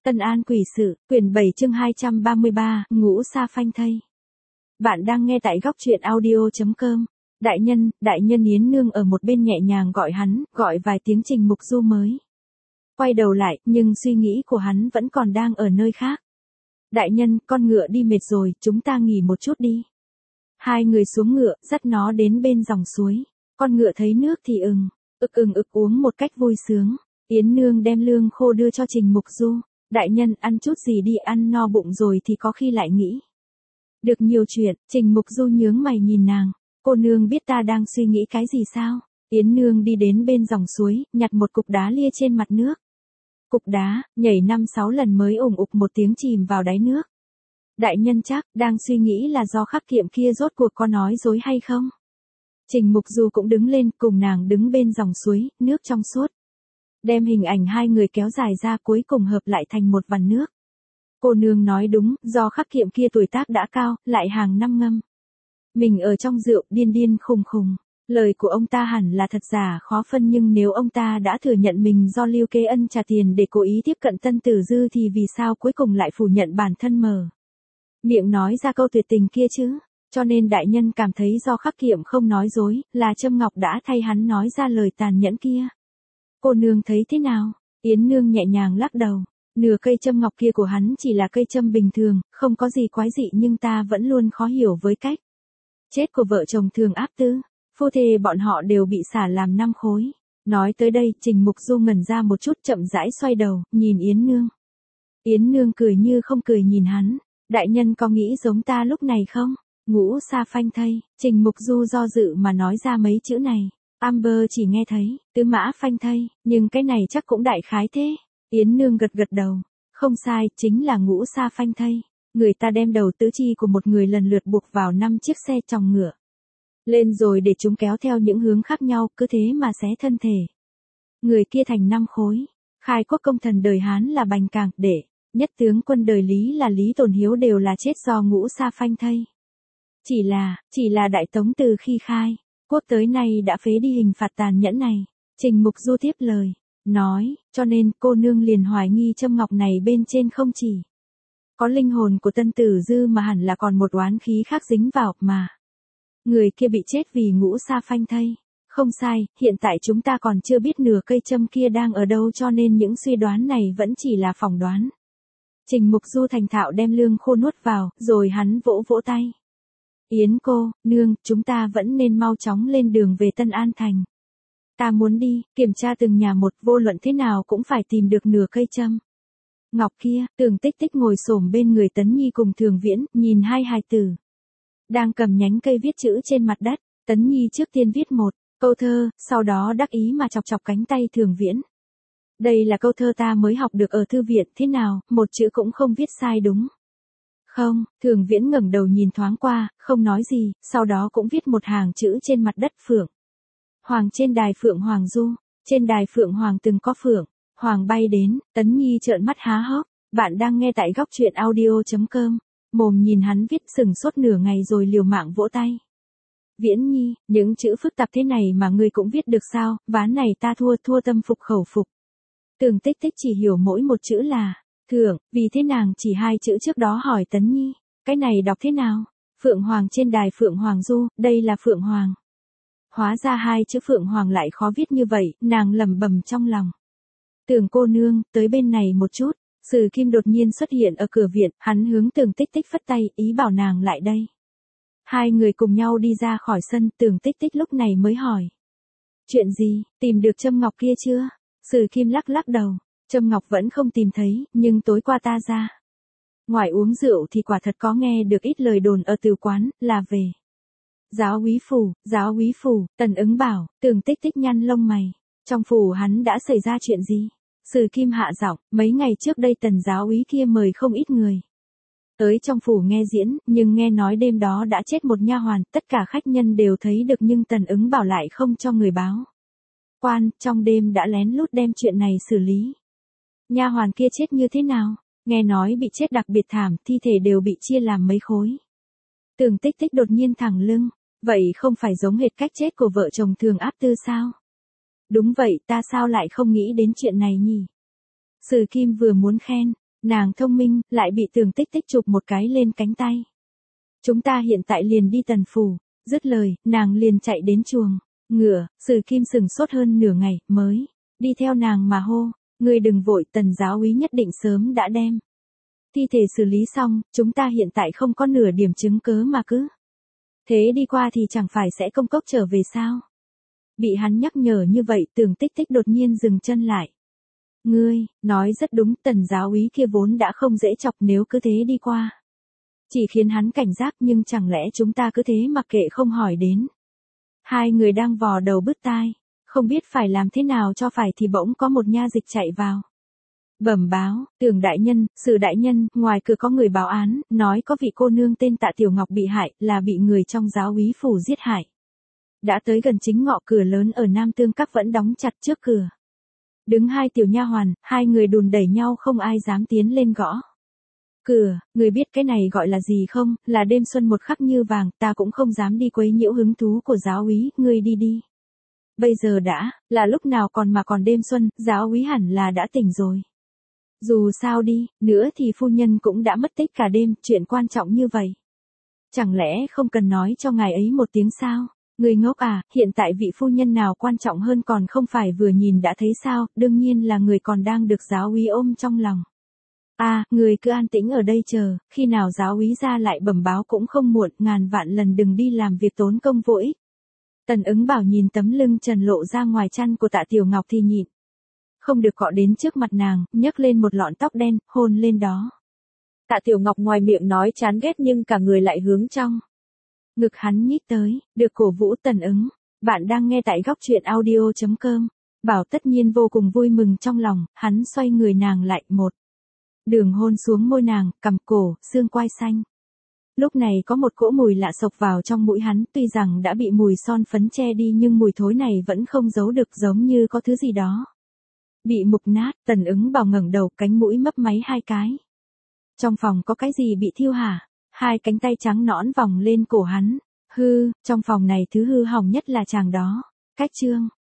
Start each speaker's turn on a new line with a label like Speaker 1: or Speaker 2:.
Speaker 1: Tân An quỷ sự, quyển 7 chương 233, ngũ sa phanh thây. Bạn đang nghe tại góc truyện audio.com. Đại nhân Yến Nương ở một bên nhẹ nhàng gọi hắn, gọi vài tiếng Trình Mục Du mới quay đầu lại, nhưng suy nghĩ của hắn vẫn còn đang ở nơi khác. Đại nhân, con ngựa đi mệt rồi, chúng ta nghỉ một chút đi. Hai người xuống ngựa, dắt nó đến bên dòng suối. Con ngựa thấy nước thì ực uống một cách vui sướng. Yến Nương đem lương khô đưa cho Trình Mục Du. Đại nhân, ăn chút gì đi, ăn no bụng rồi thì có khi lại nghĩ được nhiều chuyện. Trình Mục Du nhướng mày nhìn nàng. Cô nương biết ta đang suy nghĩ cái gì sao? Yến Nương đi đến bên dòng suối, nhặt một cục đá lia trên mặt nước. Cục đá, nhảy 5-6 lần mới ủng ục một tiếng chìm vào đáy nước. Đại nhân chắc, đang suy nghĩ là do khắc kiệm kia rốt cuộc có nói dối hay không? Trình Mục Du cũng đứng lên, cùng nàng đứng bên dòng suối, nước trong suốt. Đem hình ảnh hai người kéo dài ra, cuối cùng hợp lại thành một vằn nước. Cô nương nói đúng, do khắc kiệm kia tuổi tác đã cao, lại hàng năm ngâm mình ở trong rượu, điên khùng. Lời của ông ta hẳn là thật giả khó phân, nhưng nếu ông ta đã thừa nhận mình do Lưu Kế Ân trả tiền để cố ý tiếp cận Tân Tử Dư thì vì sao cuối cùng lại phủ nhận bản thân mở miệng nói ra câu tuyệt tình kia chứ? Cho nên đại nhân cảm thấy do khắc kiệm không nói dối, là Trâm Ngọc đã thay hắn nói ra lời tàn nhẫn kia. Cô nương thấy thế nào? Yến Nương nhẹ nhàng lắc đầu. Nửa cây châm ngọc kia của hắn chỉ là cây châm bình thường, không có gì quái dị, nhưng ta vẫn luôn khó hiểu với cách chết của vợ chồng Thường Áp Tư. Phu thê bọn họ đều bị xả làm 5 khối. Nói tới đây, Trình Mục Du ngẩn ra một chút, chậm rãi xoay đầu, nhìn Yến Nương. Yến Nương cười như không cười nhìn hắn. Đại nhân có nghĩ giống ta lúc này không? Ngũ sa phanh thây. Trình Mục Du do dự mà nói ra mấy chữ này. Amber chỉ nghe thấy, tứ mã phanh thây, nhưng cái này chắc cũng đại khái thế. Yến Nương gật đầu. Không sai, chính là ngũ sa phanh thây. Người ta đem đầu tứ chi của một người lần lượt buộc vào 5 chiếc xe chòng ngựa lên, rồi để chúng kéo theo những hướng khác nhau, cứ thế mà xé thân thể người kia thành 5 khối. Khai quốc công thần đời Hán là Bành Cảng, Đệ nhất tướng quân đời Lý là Lý Tồn Hiếu đều là chết do ngũ sa phanh thây. Chỉ là Đại Tống từ khi khai quốc tới nay đã phế đi hình phạt tàn nhẫn này. Trình Mục Du tiếp lời, nói, cho nên cô nương liền hoài nghi châm ngọc này bên trên không chỉ có linh hồn của Tân Tử Dư mà hẳn là còn một oán khí khác dính vào, mà người kia bị chết vì ngũ sa phanh thây. Không sai, hiện tại chúng ta còn chưa biết nửa cây châm kia đang ở đâu, cho nên những suy đoán này vẫn chỉ là phỏng đoán. Trình Mục Du thành thạo đem lương khô nuốt vào, rồi hắn vỗ tay. Yến cô, nương, chúng ta vẫn nên mau chóng lên đường về Tân An Thành. Ta muốn đi, kiểm tra từng nhà một, vô luận thế nào cũng phải tìm được nửa cây châm ngọc kia. Tưởng Tích Tích ngồi xổm bên người Tấn Nhi cùng Thường Viễn, nhìn hai hài tử đang cầm nhánh cây viết chữ trên mặt đất. Tấn Nhi trước tiên viết một câu thơ, sau đó đắc ý mà chọc cánh tay Thường Viễn. Đây là câu thơ ta mới học được ở thư viện, thế nào, một chữ cũng không viết sai đúng không? Thường Viễn ngẩng đầu nhìn thoáng qua, không nói gì, sau đó cũng viết một hàng chữ trên mặt đất. Phượng Hoàng trên đài Phượng Hoàng du, trên đài Phượng Hoàng từng có Phượng Hoàng bay đến. Tấn Nhi trợn mắt há hốc. Bạn đang nghe tại góc truyện audio.com. Mồm nhìn hắn viết sừng sốt nửa ngày rồi liều mạng vỗ tay. Viễn Nhi, những chữ phức tạp thế này mà ngươi cũng viết được sao? Ván này ta thua tâm phục khẩu phục. Tưởng Tích Tích chỉ hiểu mỗi một chữ là Thượng, vì thế nàng chỉ 2 chữ trước đó hỏi Tấn Nhi, cái này đọc thế nào? Phượng Hoàng trên đài Phượng Hoàng du, đây là Phượng Hoàng. Hóa ra 2 chữ Phượng Hoàng lại khó viết như vậy, nàng lẩm bẩm trong lòng. Tưởng cô nương, tới bên này một chút. Sử Kim đột nhiên xuất hiện ở cửa viện, hắn hướng Tưởng Tích Tích phất tay, ý bảo nàng lại đây. Hai người cùng nhau đi ra khỏi sân, Tưởng Tích Tích lúc này mới hỏi. Chuyện gì, tìm được châm ngọc kia chưa? Sử Kim lắc đầu, châm ngọc vẫn không tìm thấy, nhưng tối qua ta ra ngoài uống rượu thì quả thật có nghe được ít lời đồn ở từ quán, là về giáo úy phủ. Tần Ứng bảo. Tưởng Tích Tích nhăn lông mày. Trong phủ hắn đã xảy ra chuyện gì? Sử Kim hạ giọng, mấy ngày trước đây Tần giáo úy kia mời không ít người tới trong phủ nghe diễn, nhưng nghe nói đêm đó đã chết một nha hoàn, tất cả khách nhân đều thấy được, nhưng Tần Ứng bảo lại không cho người báo quan, trong đêm đã lén lút đem chuyện này xử lý. Nha hoàn kia chết như thế nào? Nghe nói bị chết đặc biệt thảm, thi thể đều bị chia làm mấy khối. Tưởng Tích Tích đột nhiên thẳng lưng, vậy không phải giống hệt cách chết của vợ chồng Thường Áp Tư sao? Đúng vậy, ta sao lại không nghĩ đến chuyện này nhỉ? Sử Kim vừa muốn khen, Nàng thông minh, lại bị Tưởng Tích Tích chụp một cái lên cánh tay. Chúng ta hiện tại liền đi Tần phủ. Dứt lời, nàng liền chạy đến chuồng ngựa. Sử Kim sừng sốt hơn nửa ngày, mới đi theo nàng mà hô. Ngươi đừng vội, Tần giáo úy nhất định sớm đã đem thi thể xử lý xong, chúng ta hiện tại không có nửa điểm chứng cớ mà cứ thế đi qua thì chẳng phải sẽ công cốc trở về sao? Bị hắn nhắc nhở như vậy, Tưởng Tích Tích đột nhiên dừng chân lại. Ngươi, nói rất đúng, Tần giáo úy kia vốn đã không dễ chọc, nếu cứ thế đi qua. Chỉ khiến hắn cảnh giác, nhưng chẳng lẽ chúng ta cứ thế mặc kệ không hỏi đến. Hai người đang vò đầu bứt tai, không biết phải làm thế nào cho phải thì bỗng có một nha dịch chạy vào. Bẩm báo, Tưởng đại nhân, Sử đại nhân, ngoài cửa có người báo án, nói có vị cô nương tên Tạ Tiểu Ngọc bị hại, là bị người trong giáo úy phủ giết hại. Đã tới gần chính ngọ cửa lớn ở Nam Tương Các vẫn đóng chặt trước cửa. Đứng hai tiểu nha hoàn, hai người đùn đẩy nhau không ai dám tiến lên gõ cửa. Người biết cái này gọi là gì không? Là đêm xuân một khắc như vàng, ta cũng không dám đi quấy nhiễu hứng thú của giáo úy, ngươi đi đi. Bây giờ đã, là lúc nào mà còn đêm xuân, giáo úy hẳn là đã tỉnh rồi. Dù sao đi, nữa thì phu nhân cũng đã mất tích cả đêm, chuyện quan trọng như vậy. Chẳng lẽ không cần nói cho ngài ấy một tiếng sao? Người ngốc à, hiện tại vị phu nhân nào quan trọng hơn còn không phải vừa nhìn đã thấy sao, đương nhiên là người còn đang được giáo úy ôm trong lòng. Người cứ an tĩnh ở đây chờ, khi nào giáo úy ra lại bẩm báo cũng không muộn, ngàn vạn lần đừng đi làm việc tốn công vô ích. Tần Ứng Bảo nhìn tấm lưng trần lộ ra ngoài chăn của Tạ Tiểu Ngọc thì nhịn không được cọ đến trước mặt nàng, nhấc lên một lọn tóc đen, hôn lên đó. Tạ Tiểu Ngọc ngoài miệng nói chán ghét nhưng cả người lại hướng trong ngực hắn nhích tới, được cổ vũ. Tần Ứng, bạn đang nghe tại góc truyện audio.com. Bảo tất nhiên vô cùng vui mừng trong lòng, hắn xoay người nàng lại một đường hôn xuống môi nàng, cằm cổ, xương quai xanh. Lúc này có một cỗ mùi lạ xộc vào trong mũi hắn, tuy rằng đã bị mùi son phấn che đi nhưng mùi thối này vẫn không giấu được, giống như có thứ gì đó bị mục nát. Tần Ứng Bảo ngẩng đầu, cánh mũi mấp máy hai cái. Trong phòng có cái gì bị thiêu hả? Hai cánh tay trắng nõn vòng lên cổ hắn. Trong phòng này thứ hư hỏng nhất là chàng đó. Cách chương